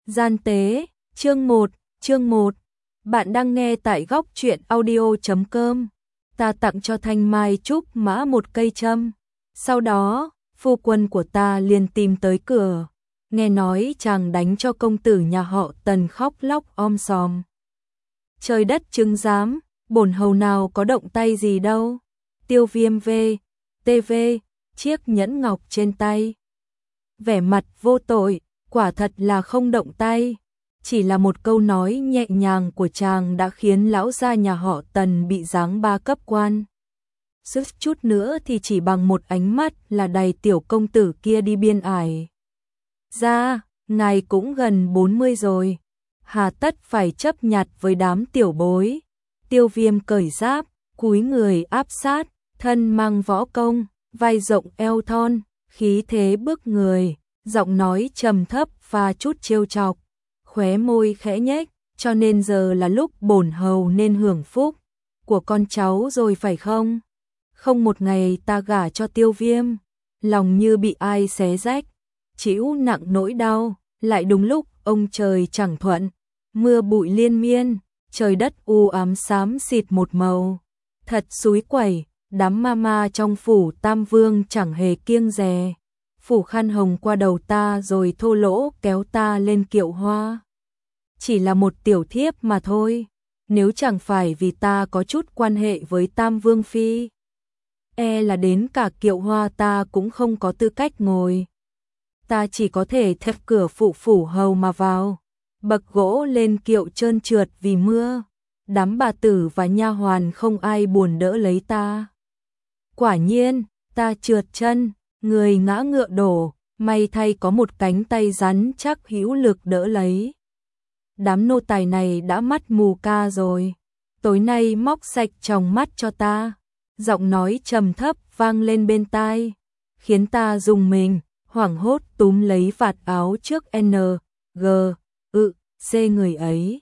Gian tế, chương 1. Bạn đang nghe tại góc truyện audio.com. Ta tặng cho Thanh Mai Trúc Mã một cây châm. Sau đó, phu quân của ta liền tìm tới cửa. Nghe nói chàng đánh cho công tử nhà họ Tần khóc lóc om sòm. Trời đất chứng giám, bổn hầu nào có động tay gì đâu. Tiêu Viêm TV, chiếc nhẫn ngọc trên tay. Vẻ mặt vô tội, quả thật là không động tay. Chỉ là một câu nói nhẹ nhàng của chàng đã khiến lão gia nhà họ Tần bị giáng 3 cấp quan. Sức chút nữa thì chỉ bằng một ánh mắt là đày tiểu công tử kia đi biên ải. Ra, ngài cũng gần 40 rồi. Hà tất phải chấp nhặt với đám tiểu bối. Tiêu Viêm cởi giáp, cúi người áp sát, thân mang võ công, vai rộng eo thon, khí thế bước người, giọng nói trầm thấp và chút trêu chọc, khóe môi khẽ nhếch, cho nên giờ là lúc bổn hầu nên hưởng phúc của con cháu rồi phải không? Không một ngày ta gả cho Tiêu Viêm, lòng như bị ai xé rách, chịu nặng nỗi đau, lại đúng lúc ông trời chẳng thuận, mưa bụi liên miên, trời đất u ám xám xịt một màu, thật xúi quẩy. Đám mama trong phủ Tam Vương chẳng hề kiêng dè, phủ khăn hồng qua đầu ta rồi thô lỗ kéo ta lên kiệu hoa. Chỉ là một tiểu thiếp mà thôi, nếu chẳng phải vì ta có chút quan hệ với Tam Vương phi, là đến cả kiệu hoa ta cũng không có tư cách ngồi. Ta chỉ có thể thép cửa phụ phủ hầu mà vào, bậc gỗ lên kiệu trơn trượt vì mưa, đám bà tử và nha hoàn không ai buồn đỡ lấy ta. Quả nhiên, ta trượt chân, người ngã ngựa đổ, may thay có một cánh tay rắn chắc hữu lực đỡ lấy. Đám nô tài này đã mắt mù ca rồi, tối nay móc sạch tròng mắt cho ta. Giọng nói trầm thấp vang lên bên tai, khiến ta rùng mình, hoảng hốt túm lấy vạt áo trước C người ấy.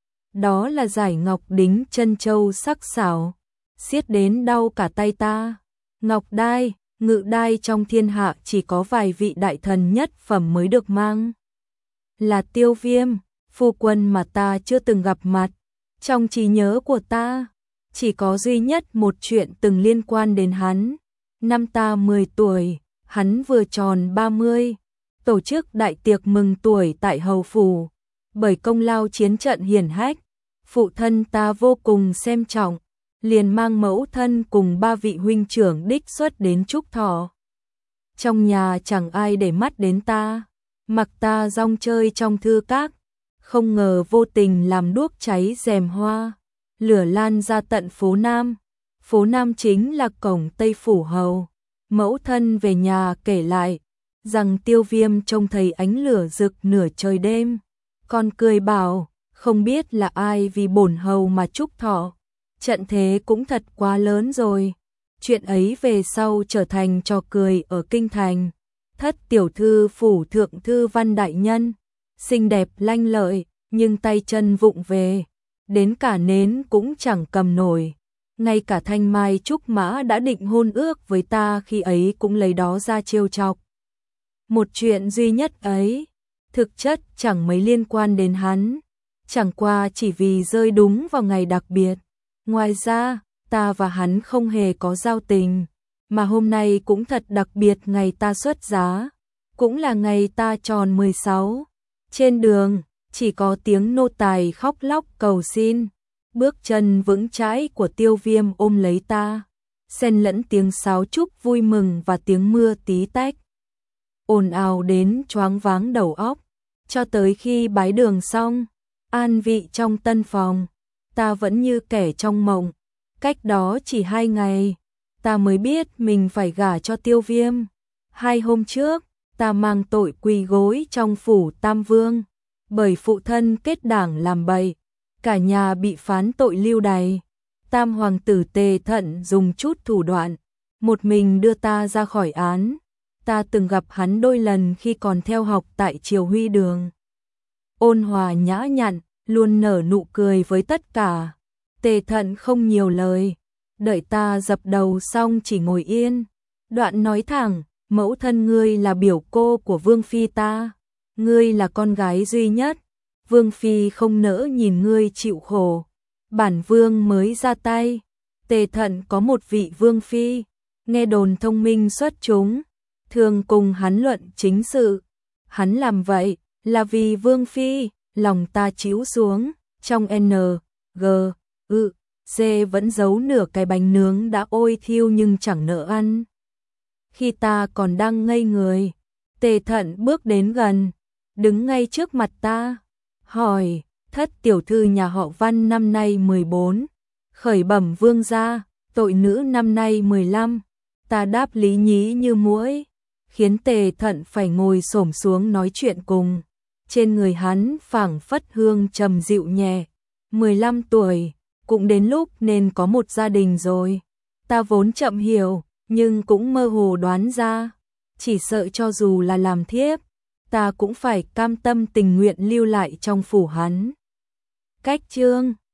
Đó là dải ngọc đính chân châu sắc sảo, siết đến đau cả tay ta. Ngọc đai, ngự đai trong thiên hạ chỉ có vài vị đại thần nhất phẩm mới được mang. Là Tiêu Viêm, phu quân mà ta chưa từng gặp mặt. Trong trí nhớ của ta, chỉ có duy nhất một chuyện từng liên quan đến hắn. Năm ta 10 tuổi, hắn vừa tròn 30, tổ chức đại tiệc mừng tuổi tại hầu phủ. Bởi công lao chiến trận hiển hách, phụ thân ta vô cùng xem trọng, liền mang mẫu thân cùng 3 vị huynh trưởng đích xuất đến chúc thọ. Trong nhà chẳng ai để mắt đến ta, mặc ta rong chơi trong thư các, không ngờ vô tình làm đuốc cháy rèm hoa, lửa lan ra tận phố Nam. Phố Nam chính là cổng Tây phủ hầu. Mẫu thân về nhà kể lại rằng Tiêu Viêm trông thấy ánh lửa rực nửa trời đêm, còn cười bảo không biết là ai vì bổn hầu mà chúc thọ. Trận thế cũng thật quá lớn rồi. Chuyện ấy về sau trở thành trò cười ở kinh thành. Thất tiểu thư phủ thượng thư văn đại nhân, xinh đẹp lanh lợi, nhưng tay chân vụng về, đến cả nến cũng chẳng cầm nổi. Ngay cả Thanh Mai Trúc Mã đã định hôn ước với ta khi ấy cũng lấy đó ra trêu chọc. Một chuyện duy nhất ấy, thực chất chẳng mấy liên quan đến hắn, chẳng qua chỉ vì rơi đúng vào ngày đặc biệt. Ngoài ra, ta và hắn không hề có giao tình, mà hôm nay cũng thật đặc biệt, ngày ta xuất giá, cũng là ngày ta tròn 16. Trên đường, chỉ có tiếng nô tài khóc lóc cầu xin, bước chân vững chãi của Tiêu Viêm ôm lấy ta, xen lẫn tiếng sáo trúc vui mừng và tiếng mưa tí tách, ồn ào đến choáng váng đầu óc. Cho tới khi bái đường xong, an vị trong tân phòng, ta vẫn như kẻ trong mộng. Cách đó chỉ 2 ngày, ta mới biết mình phải gả cho Tiêu Viêm. 2 hôm trước, ta mang tội quỳ gối trong phủ Tam Vương, bởi phụ thân kết đảng làm bậy, cả nhà bị phán tội lưu đày. Tam hoàng tử Tề Thận dùng chút thủ đoạn, một mình đưa ta ra khỏi án. Ta từng gặp hắn đôi lần khi còn theo học tại Triều Huy Đường. Ôn hòa nhã nhặn, luôn nở nụ cười với tất cả. Tề Thận không nhiều lời, đợi ta dập đầu xong chỉ ngồi yên. Đoạn nói thẳng, mẫu thân ngươi là biểu cô của Vương phi ta, ngươi là con gái duy nhất, Vương Phi không nỡ nhìn ngươi chịu khổ. Bản Vương mới ra tay, Tề Thận có một vị Vương Phi, nghe đồn thông minh xuất chúng, thường cùng hắn luận chính sự. Hắn làm vậy là vì Vương Phi, lòng ta chịu xuống, trong N, G, Ư, C vẫn giấu nửa cái bánh nướng đã ôi thiêu nhưng chẳng nỡ ăn. Khi ta còn đang ngây người, Tề Thận bước đến gần, đứng ngay trước mặt ta, hỏi, thất tiểu thư nhà họ Văn năm nay 14, khởi bẩm vương gia, tội nữ năm nay 15, ta đáp lý nhí như muỗi, khiến Tề Thận phải ngồi xổm xuống nói chuyện cùng. Trên người hắn phảng phất hương trầm dịu nhẹ, 15 tuổi, cũng đến lúc nên có một gia đình rồi. Ta vốn chậm hiểu, nhưng cũng mơ hồ đoán ra, chỉ sợ cho dù là làm thiếp, ta cũng phải cam tâm tình nguyện lưu lại trong phủ hắn. Cách chương